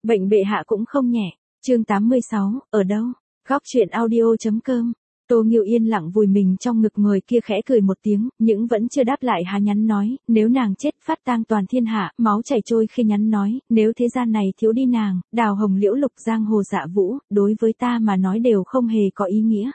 Bệnh bệ hạ cũng không nhẹ. Chương 86, ở đâu? Góc truyện audio.com. Tô Nghiêu yên lặng vùi mình trong ngực người kia khẽ cười một tiếng, nhưng vẫn chưa đáp lại hà nhắn nói, nếu nàng chết phát tang toàn thiên hạ, máu chảy trôi khi nhắn nói, nếu thế gian này thiếu đi nàng, đào hồng liễu lục giang hồ dạ vũ, đối với ta mà nói đều không hề có ý nghĩa.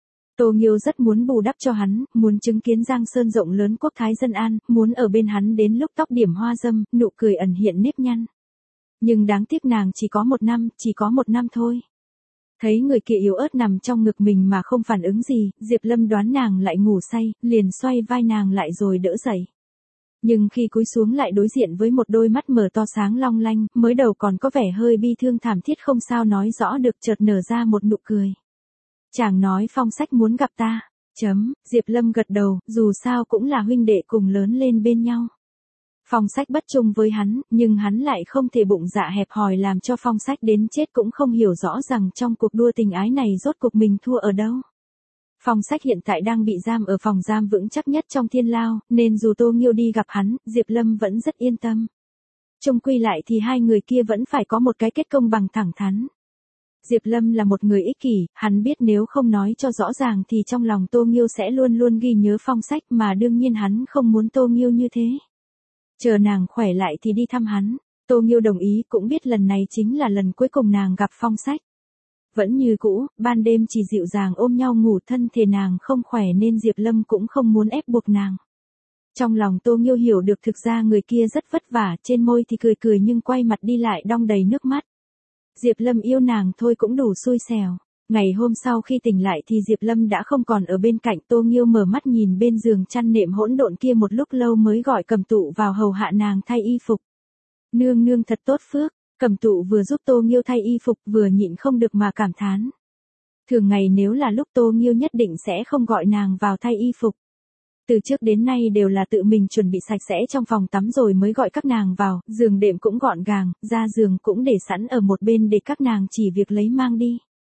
Tô Nghiêu rất muốn bù đắp cho hắn, muốn chứng kiến Giang Sơn rộng lớn quốc thái dân an, muốn ở bên hắn đến lúc tóc điểm hoa dâm, nụ cười ẩn hiện nếp nhăn. Nhưng đáng tiếc nàng chỉ có một năm thôi. Thấy người kia yếu ớt nằm trong ngực mình mà không phản ứng gì, Diệp Lâm đoán nàng lại ngủ say, liền xoay vai nàng lại rồi đỡ dậy. Nhưng khi cúi xuống lại đối diện với một đôi mắt mở to sáng long lanh, mới đầu còn có vẻ hơi bi thương thảm thiết không sao nói rõ được, chợt nở ra một nụ cười. Chàng nói Phong Sách muốn gặp ta. Diệp Lâm gật đầu, dù sao cũng là huynh đệ cùng lớn lên bên nhau. Phong Sách bất trung với hắn, nhưng hắn lại không thể bụng dạ hẹp hòi làm cho Phong Sách đến chết cũng không hiểu rõ rằng trong cuộc đua tình ái này rốt cuộc mình thua ở đâu. Phong Sách hiện tại đang bị giam ở phòng giam vững chắc nhất trong Thiên Lao, nên dù Tô Nghiêu đi gặp hắn, Diệp Lâm vẫn rất yên tâm. Chung quy lại thì hai người kia vẫn phải có một cái kết công bằng thẳng thắn. Diệp Lâm là một người ích kỷ, hắn biết nếu không nói cho rõ ràng thì trong lòng Tô Nghiêu sẽ luôn luôn ghi nhớ Phong Sách, mà đương nhiên hắn không muốn Tô Nghiêu như thế. Chờ nàng khỏe lại thì đi thăm hắn. Tô Nghiêu đồng ý, cũng biết lần này chính là lần cuối cùng nàng gặp Phong Sách. Vẫn như cũ, ban đêm chỉ dịu dàng ôm nhau ngủ, thân thể nàng không khỏe nên Diệp Lâm cũng không muốn ép buộc nàng. Trong lòng Tô Nghiêu hiểu được thực ra người kia rất vất vả, trên môi thì cười cười nhưng quay mặt đi lại đong đầy nước mắt. Diệp Lâm yêu nàng thôi cũng đủ xui xẻo. Ngày hôm sau khi tỉnh lại thì Diệp Lâm đã không còn ở bên cạnh. Tô Nghiêu mở mắt nhìn bên giường chăn nệm hỗn độn kia một lúc lâu mới gọi Cẩm Tụ vào hầu hạ nàng thay y phục. Nương nương thật tốt phước. Cẩm Tụ vừa giúp Tô Nghiêu thay y phục vừa nhịn không được mà cảm thán. Thường ngày nếu là lúc Tô Nghiêu nhất định sẽ không gọi nàng vào thay y phục. Từ trước đến nay đều là tự mình chuẩn bị sạch sẽ trong phòng tắm rồi mới gọi các nàng vào, giường đệm cũng gọn gàng, ra giường cũng để sẵn ở một bên để các nàng chỉ việc lấy mang đi.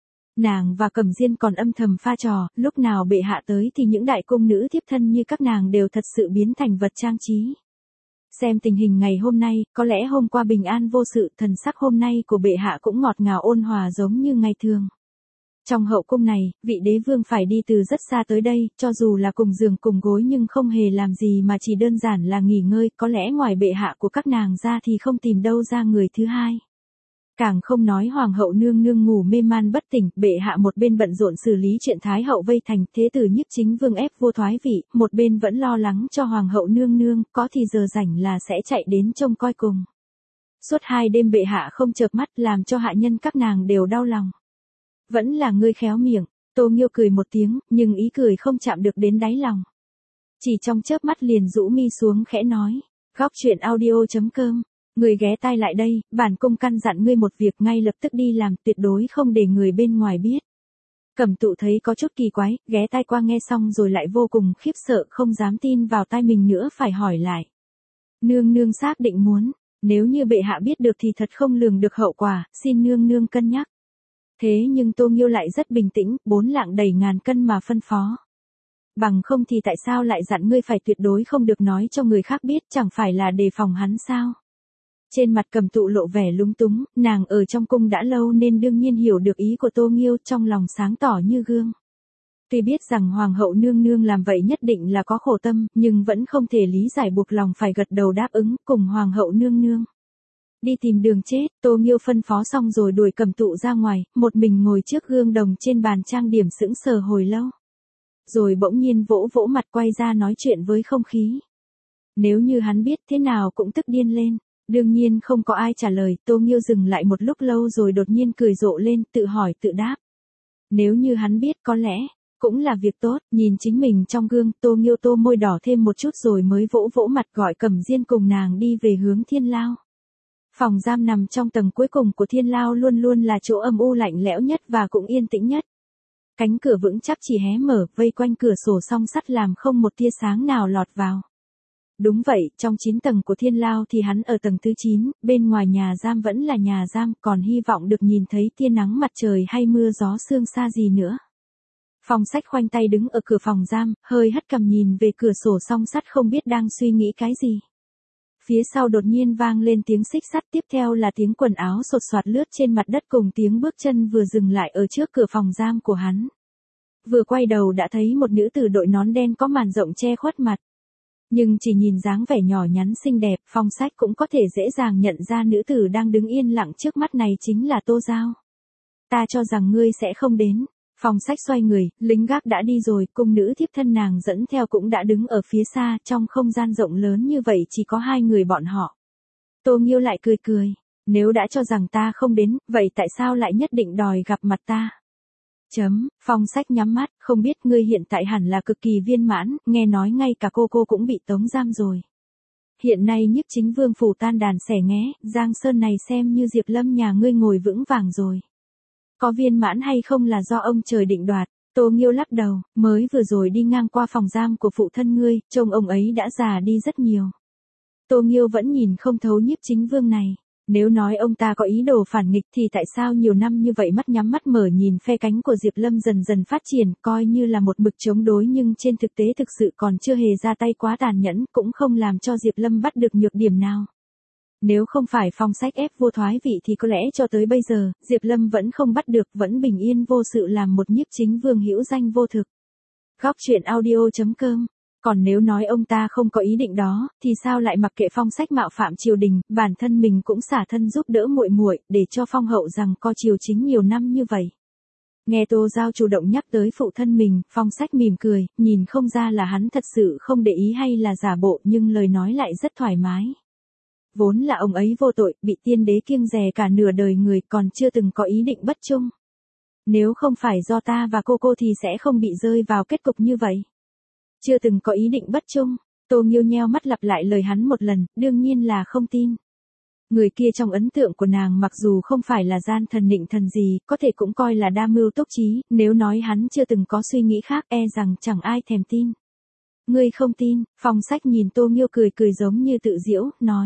Nàng và Cẩm Diên còn âm thầm pha trò, lúc nào bệ hạ tới thì những đại cung nữ thiếp thân như các nàng đều thật sự biến thành vật trang trí. Xem tình hình ngày hôm nay, có lẽ hôm qua bình an vô sự, thần sắc hôm nay của bệ hạ cũng ngọt ngào ôn hòa giống như ngày thường. Trong hậu cung này, vị đế vương phải đi từ rất xa tới đây, cho dù là cùng giường cùng gối nhưng không hề làm gì mà chỉ đơn giản là nghỉ ngơi, có lẽ ngoài bệ hạ của các nàng ra thì không tìm đâu ra người thứ hai. Càng không nói hoàng hậu nương nương ngủ mê man bất tỉnh, bệ hạ một bên bận rộn xử lý chuyện thái hậu vây thành, thế tử Nhiếp Chính Vương ép vua thoái vị, một bên vẫn lo lắng cho hoàng hậu nương nương, có thì giờ rảnh là sẽ chạy đến trông coi cùng. Suốt 2 đêm bệ hạ không chợp mắt làm cho hạ nhân các nàng đều đau lòng. Vẫn là ngươi khéo miệng. Tô Nghiêu cười một tiếng, nhưng ý cười không chạm được đến đáy lòng. Chỉ trong chớp mắt liền rũ mi xuống khẽ nói. Góc truyện audio.com. Người ghé tai lại đây, bản cung căn dặn ngươi một việc, ngay lập tức đi làm, tuyệt đối không để người bên ngoài biết. Cẩm Tụ thấy có chút kỳ quái, ghé tai qua nghe xong rồi lại vô cùng khiếp sợ, không dám tin vào tai mình nữa, phải hỏi lại. Nương nương xác định muốn, nếu như bệ hạ biết được thì thật không lường được hậu quả, xin nương nương cân nhắc. Thế nhưng Tô Nghiêu lại rất bình tĩnh, 4 lạng đầy ngàn cân mà phân phó. Bằng không thì tại sao lại dặn ngươi phải tuyệt đối không được nói cho người khác biết, chẳng phải là đề phòng hắn sao? Trên mặt Cẩm Tụ lộ vẻ lúng túng, nàng ở trong cung đã lâu nên đương nhiên hiểu được ý của Tô Nghiêu, trong lòng sáng tỏ như gương. Tuy biết rằng hoàng hậu nương nương làm vậy nhất định là có khổ tâm, nhưng vẫn không thể lý giải, buộc lòng phải gật đầu đáp ứng cùng hoàng hậu nương nương. Đi tìm đường chết, Tô Nghiêu phân phó xong rồi đuổi Cẩm Tụ ra ngoài, một mình ngồi trước gương đồng trên bàn trang điểm sững sờ hồi lâu. Rồi bỗng nhiên vỗ vỗ mặt quay ra nói chuyện với không khí. Nếu như hắn biết thế nào cũng tức điên lên. Đương nhiên không có ai trả lời, Tô Nghiêu dừng lại một lúc lâu rồi đột nhiên cười rộ lên, tự hỏi tự đáp. Nếu như hắn biết có lẽ, cũng là việc tốt, nhìn chính mình trong gương, Tô Nghiêu tô môi đỏ thêm một chút rồi mới vỗ vỗ mặt gọi Cẩm Diên cùng nàng đi về hướng Thiên Lao. Phòng giam nằm trong tầng cuối cùng của Thiên Lao luôn luôn là chỗ âm u lạnh lẽo nhất và cũng yên tĩnh nhất. Cánh cửa vững chắc chỉ hé mở, vây quanh cửa sổ song sắt làm không một tia sáng nào lọt vào. Đúng vậy, trong 9 tầng của Thiên Lao thì hắn ở tầng thứ 9, bên ngoài nhà giam vẫn là nhà giam, còn hy vọng được nhìn thấy tia nắng mặt trời hay mưa gió sương xa gì nữa. Phong Sách khoanh tay đứng ở cửa phòng giam, hơi hất cằm nhìn về cửa sổ song sắt không biết đang suy nghĩ cái gì. Phía sau đột nhiên vang lên tiếng xích sắt, tiếp theo là tiếng quần áo sột soạt lướt trên mặt đất cùng tiếng bước chân vừa dừng lại ở trước cửa phòng giam của hắn. Vừa quay đầu đã thấy một nữ tử đội nón đen có màn rộng che khuất mặt. Nhưng chỉ nhìn dáng vẻ nhỏ nhắn xinh đẹp, Phong Sách cũng có thể dễ dàng nhận ra nữ tử đang đứng yên lặng trước mắt này chính là Tô Giao. Ta cho rằng ngươi sẽ không đến. Phong Sách xoay người, lính gác đã đi rồi, cung nữ thiếp thân nàng dẫn theo cũng đã đứng ở phía xa, trong không gian rộng lớn như vậy chỉ có hai người bọn họ. Tô Nghiêu lại cười cười, nếu đã cho rằng ta không đến, vậy tại sao lại nhất định đòi gặp mặt ta? Phong Sách nhắm mắt, không biết ngươi hiện tại hẳn là cực kỳ viên mãn, nghe nói ngay cả cô cũng bị tống giam rồi. Hiện nay Nhiếp Chính Vương phủ tan đàn xẻ nghé, Giang Sơn này xem như Diệp Lâm nhà ngươi ngồi vững vàng rồi. Có viên mãn hay không là do ông trời định đoạt. Tô Nghiêu lắc đầu, mới vừa rồi đi ngang qua phòng giam của phụ thân ngươi, trông ông ấy đã già đi rất nhiều. Tô Nghiêu vẫn nhìn không thấu Nhiếp Chính Vương này. Nếu nói ông ta có ý đồ phản nghịch thì tại sao nhiều năm như vậy mắt nhắm mắt mở nhìn phe cánh của Diệp Lâm dần dần phát triển, coi như là một mực chống đối nhưng trên thực tế thực sự còn chưa hề ra tay quá tàn nhẫn, cũng không làm cho Diệp Lâm bắt được nhược điểm nào. Nếu không phải Phong Sách ép vua thoái vị thì có lẽ cho tới bây giờ, Diệp Lâm vẫn không bắt được, vẫn bình yên vô sự làm một Nhiếp Chính Vương hữu danh vô thực. Góc truyện audio.com. Còn nếu nói ông ta không có ý định đó, thì sao lại mặc kệ Phong Sách mạo phạm triều đình, bản thân mình cũng xả thân giúp đỡ muội muội, để cho Phong hậu rằng co triều chính nhiều năm như vậy. Nghe Tô Giao chủ động nhắc tới phụ thân mình, Phong Sách mỉm cười, nhìn không ra là hắn thật sự không để ý hay là giả bộ, nhưng lời nói lại rất thoải mái. Vốn là ông ấy vô tội, bị tiên đế kiêng dè cả nửa đời người, còn chưa từng có ý định bất trung. Nếu không phải do ta và cô thì sẽ không bị rơi vào kết cục như vậy. Chưa từng có ý định bất trung. Tô Nghiêu nheo mắt lặp lại lời hắn một lần, đương nhiên là không tin. Người kia trong ấn tượng của nàng mặc dù không phải là gian thần nịnh thần gì, có thể cũng coi là đa mưu túc trí, nếu nói hắn chưa từng có suy nghĩ khác e rằng chẳng ai thèm tin. Ngươi không tin? Phong Sách nhìn Tô Nghiêu cười cười giống như tự giễu, nói.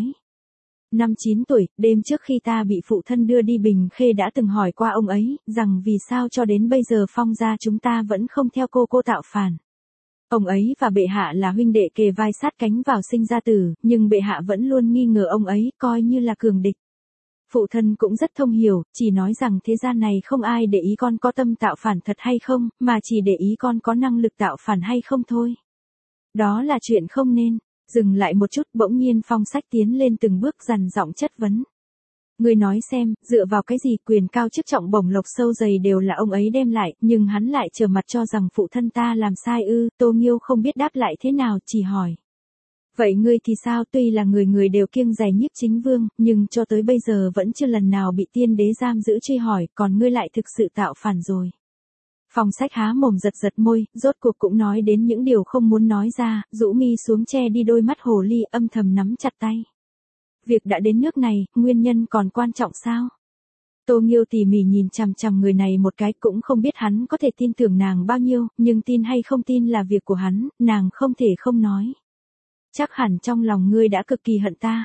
Năm 9 tuổi, đêm trước khi ta bị phụ thân đưa đi Bình Khê đã từng hỏi qua ông ấy, rằng vì sao cho đến bây giờ Phong gia chúng ta vẫn không theo cô tạo phản. Ông ấy và bệ hạ là huynh đệ kề vai sát cánh vào sinh ra tử, nhưng bệ hạ vẫn luôn nghi ngờ ông ấy, coi như là cường địch. Phụ thân cũng rất thông hiểu, chỉ nói rằng thế gian này không ai để ý con có tâm tạo phản thật hay không, mà chỉ để ý con có năng lực tạo phản hay không thôi. Đó là chuyện không nên. Dừng lại một chút, bỗng nhiên Phong Sách tiến lên từng bước dằn giọng chất vấn. Ngươi nói xem, dựa vào cái gì quyền cao chức trọng bổng lộc sâu dày đều là ông ấy đem lại, nhưng hắn lại trở mặt cho rằng phụ thân ta làm sai ư? Tô Nghiêu không biết đáp lại thế nào, chỉ hỏi. Vậy ngươi thì sao? Tuy là người đều kiêng dè Nhiếp Chính Vương, nhưng cho tới bây giờ vẫn chưa lần nào bị tiên đế giam giữ truy hỏi, còn ngươi lại thực sự tạo phản rồi. Phong Sách há mồm giật môi, rốt cuộc cũng nói đến những điều không muốn nói ra, rũ mi xuống che đi đôi mắt hồ ly, âm thầm nắm chặt tay. Việc đã đến nước này, nguyên nhân còn quan trọng sao? Tô Nghiêu tỉ mỉ nhìn chằm chằm người này một cái, cũng không biết hắn có thể tin tưởng nàng bao nhiêu, nhưng tin hay không tin là việc của hắn, nàng không thể không nói. Chắc hẳn trong lòng ngươi đã cực kỳ hận ta.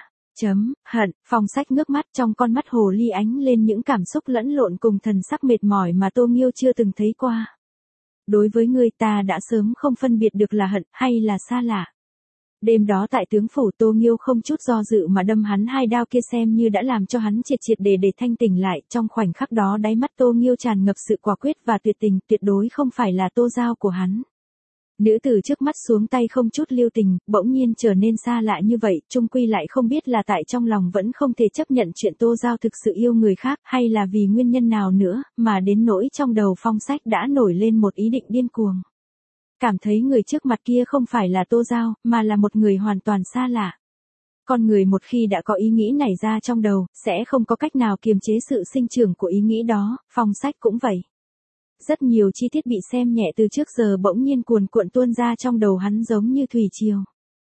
Hận. Phong Sách ngước mắt, trong con mắt hồ ly ánh lên những cảm xúc lẫn lộn cùng thần sắc mệt mỏi mà Tô Nghiêu chưa từng thấy qua. Đối với ngươi ta đã sớm không phân biệt được là hận hay là xa lạ. Đêm đó tại tướng phủ, Tô Nghiêu không chút do dự mà đâm hắn 2 đao kia, xem như đã làm cho hắn triệt để thanh tỉnh lại. Trong khoảnh khắc đó đáy mắt Tô Nghiêu tràn ngập sự quả quyết và tuyệt tình, tuyệt đối không phải là Tô Giao của hắn. Nữ tử trước mắt xuống tay không chút lưu tình, bỗng nhiên trở nên xa lạ như vậy, chung quy lại không biết là tại trong lòng vẫn không thể chấp nhận chuyện Tô Giao thực sự yêu người khác, hay là vì nguyên nhân nào nữa, mà đến nỗi trong đầu Phong Sách đã nổi lên một ý định điên cuồng. Cảm thấy người trước mặt kia không phải là Tô Giao, mà là một người hoàn toàn xa lạ. Con người một khi đã có ý nghĩ nảy ra trong đầu, sẽ không có cách nào kiềm chế sự sinh trưởng của ý nghĩ đó, Phong Sách cũng vậy. Rất nhiều chi tiết bị xem nhẹ từ trước giờ bỗng nhiên cuồn cuộn tuôn ra trong đầu hắn giống như thủy triều.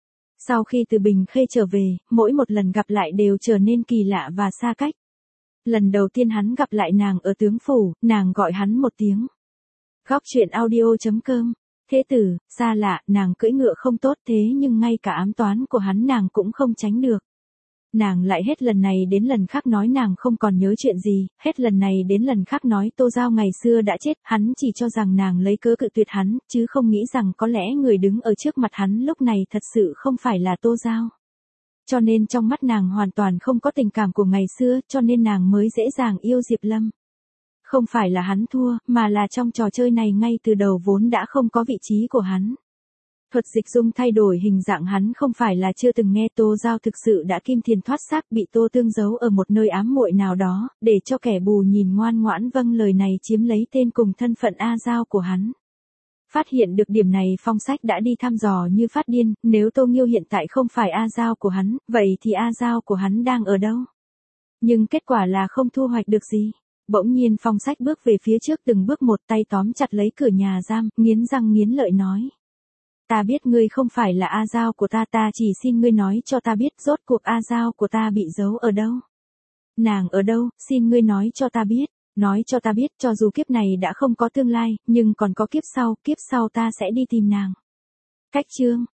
Sau khi từ Bình Khê trở về, mỗi một lần gặp lại đều trở nên kỳ lạ và xa cách. Lần đầu tiên hắn gặp lại nàng ở tướng phủ, nàng gọi hắn một tiếng. Góc truyện audio.com. Thế tử, xa lạ, nàng cưỡi ngựa không tốt, thế nhưng ngay cả ám toán của hắn nàng cũng không tránh được. Nàng lại hết lần này đến lần khác nói nàng không còn nhớ chuyện gì, hết lần này đến lần khác nói Tô Giao ngày xưa đã chết, hắn chỉ cho rằng nàng lấy cớ cự tuyệt hắn, chứ không nghĩ rằng có lẽ người đứng ở trước mặt hắn lúc này thật sự không phải là Tô Giao. Cho nên trong mắt nàng hoàn toàn không có tình cảm của ngày xưa, cho nên nàng mới dễ dàng yêu Diệp Lâm. Không phải là hắn thua, mà là trong trò chơi này ngay từ đầu vốn đã không có vị trí của hắn. Thuật dịch dung thay đổi hình dạng hắn không phải là chưa từng nghe, Tô Giao thực sự đã kim tiền thoát xác, bị Tô Tương giấu ở một nơi ám muội nào đó, để cho kẻ bù nhìn ngoan ngoãn vâng lời này chiếm lấy tên cùng thân phận A Giao của hắn. Phát hiện được điểm này Phong Sách đã đi thăm dò như phát điên, nếu Tô Nghiêu hiện tại không phải A Giao của hắn, vậy thì A Giao của hắn đang ở đâu? Nhưng kết quả là không thu hoạch được gì. Bỗng nhiên Phong Sách bước về phía trước từng bước một, tay tóm chặt lấy cửa nhà giam, nghiến răng nghiến lợi nói. Ta biết ngươi không phải là A Giao của ta, ta chỉ xin ngươi nói cho ta biết rốt cuộc A Giao của ta bị giấu ở đâu. Nàng ở đâu, xin ngươi nói cho ta biết. Nói cho ta biết, cho dù kiếp này đã không có tương lai, nhưng còn có kiếp sau ta sẽ đi tìm nàng. Cách chương